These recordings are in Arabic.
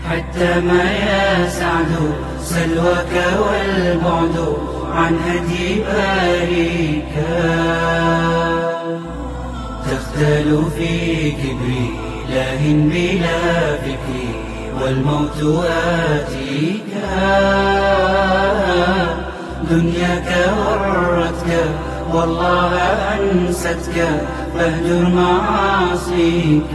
حتى ما يسعد سلوك والبعد عن هدي باريك. تختل في كبري لاه بلا فكري والموت آتيك. دنياك ورتك والله أنستك فاهجر معاصيك.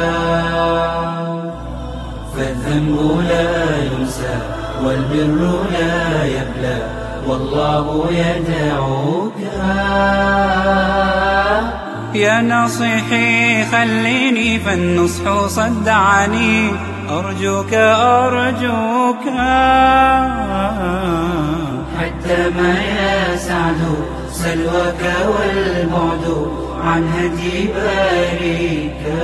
فالذنب لا ينسى والبر لا يبلى والله يدعوك. يا ناصحي خليني فالنصح صدعني أرجوك أرجوك. حتى ما يسعد سلوك والبعد عن هدي باريك.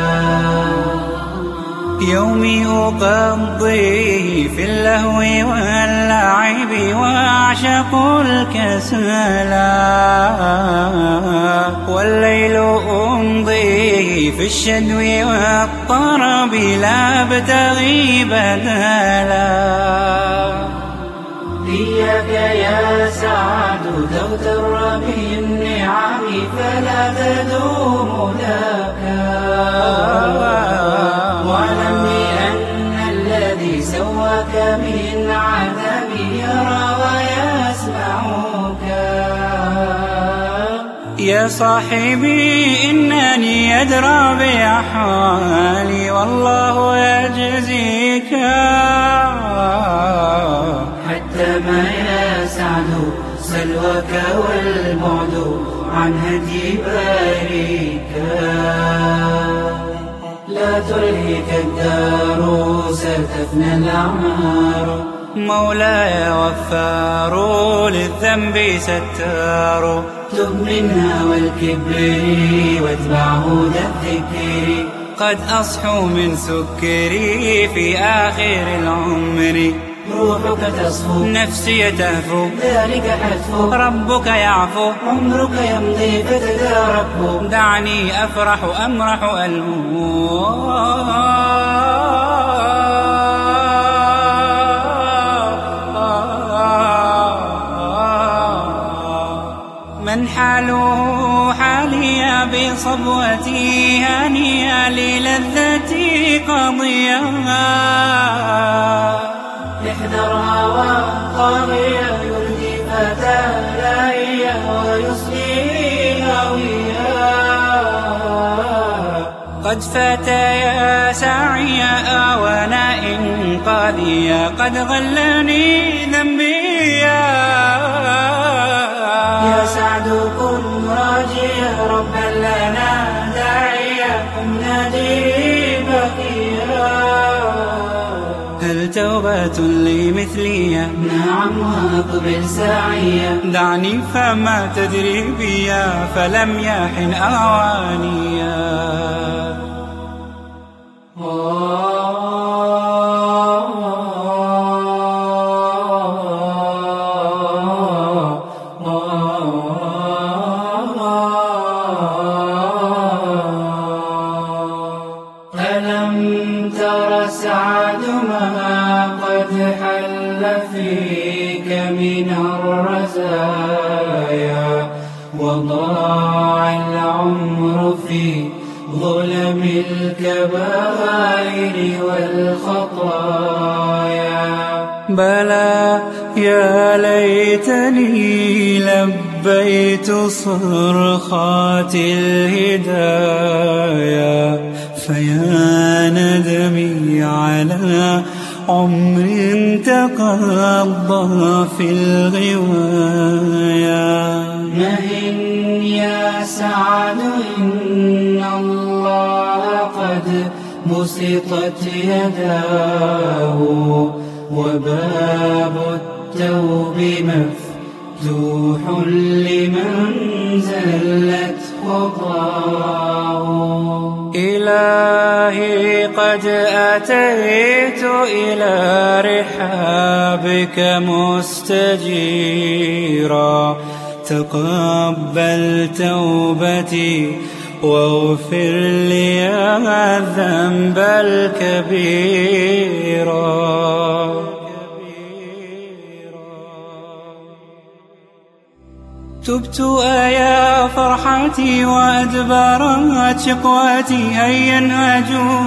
يومي أقضيه في اللهو واللعب وأعشق الكسلا، والليل أمضيه في الشدو والطرب لا أبتغي بدلا. إياك يا سعد تغتر بالنعم فلا تدوم لك. واعلم بأن الذي سواك من عذاب يرى ويسمعك. يا صاحبي إنني أدرى بأحوالي والله يجزيك. حتى ما يسعد سلوك والبعد عن هدي باريك. لا تلهك الدار ستفنى الأعمار. مولاي غفار للذنب ستار. تب منها والكبر واتبع هدى الذكر. قد أصحو من سكري في آخر العمر. روحك تصفو نفسي تهفو ذلك حتفو. ربك يعفو عمرك يمضي فتداركه. دعني أفرح أمرح ألهو. من حاله حاليا بصبوتي هنيا للذتي قضيا. احذر هوى طاغية يلهي فتى لاهية ويصلي هاوية. قد فات يا ساعيا آوانا إنقاذيا قد غلني ذنبيا. يا سعد كن راجيا ربا لنا داعيا قم نادي بقيا. هل توبة لي مثلي؟ نعم وأقبل ساعيا. دعني فما تدري بيا فلم يحن أوانيا. ألم تر سعد ما قد حل فيك من الرزايا وضاع العمر في ظلم الكبائر والخطايا. بلى يا ليتني لبيت صرخات الهدايا. فيا ندمي على عمر تقضى في الغوايا. مهن يا سعد إن الله قد بسطت يداه وباب التوب مفتوح لمن زلت خطاه. إلهي قد أتيت إلى رحابك مستجيرا. تقبل توبتي واغفر لي الذنب الكبير. تبت يا فرحتي وأدبرت شقوتي، هيا انهجوا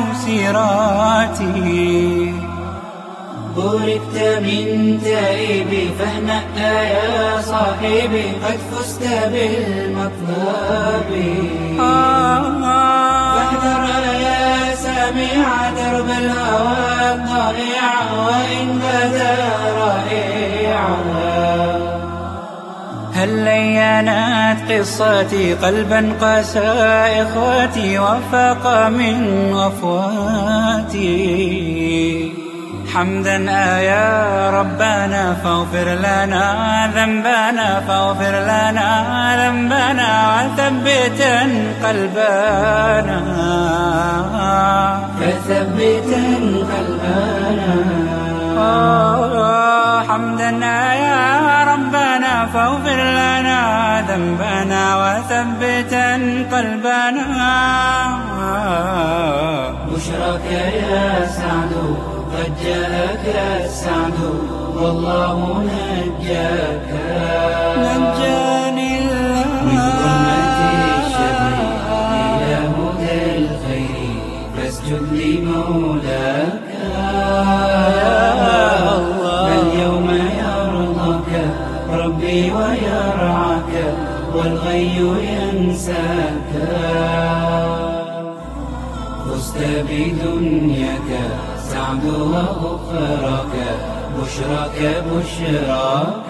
سيراتي. بوركت من تائبي فاهنأ يا صاحبي، قد فزت بالمطلب. فاحذر يا سامع درب الهوى الضائع، وإن بدا رائعا. هل لينت قصتي قلبا قسى إخوتي، وفاق من غفواتي. حمدا يا ربنا فاغفر لنا ذنبنا، فاغفر لنا ذنبنا وثبتا قلبنا، فثبتا قلبنا. حمدا يا ربنا فاغفر لنا ذنبنا وثبتا قلبنا. بشرك يا سعد قد جاءك السعد، والله نجاك. نجاني الله من ظلمة الشر إلى هدى الخير، فاسجد لمولاك. فاليوم يرضاك ربي ويرعاك، والغي ينساك. فزت بدنياك سعد وأخراك، بشراك بشراك.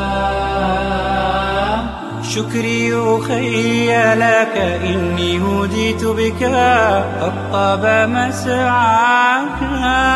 شكري أخي لك إني هديت بك، قد طاب مسعاك.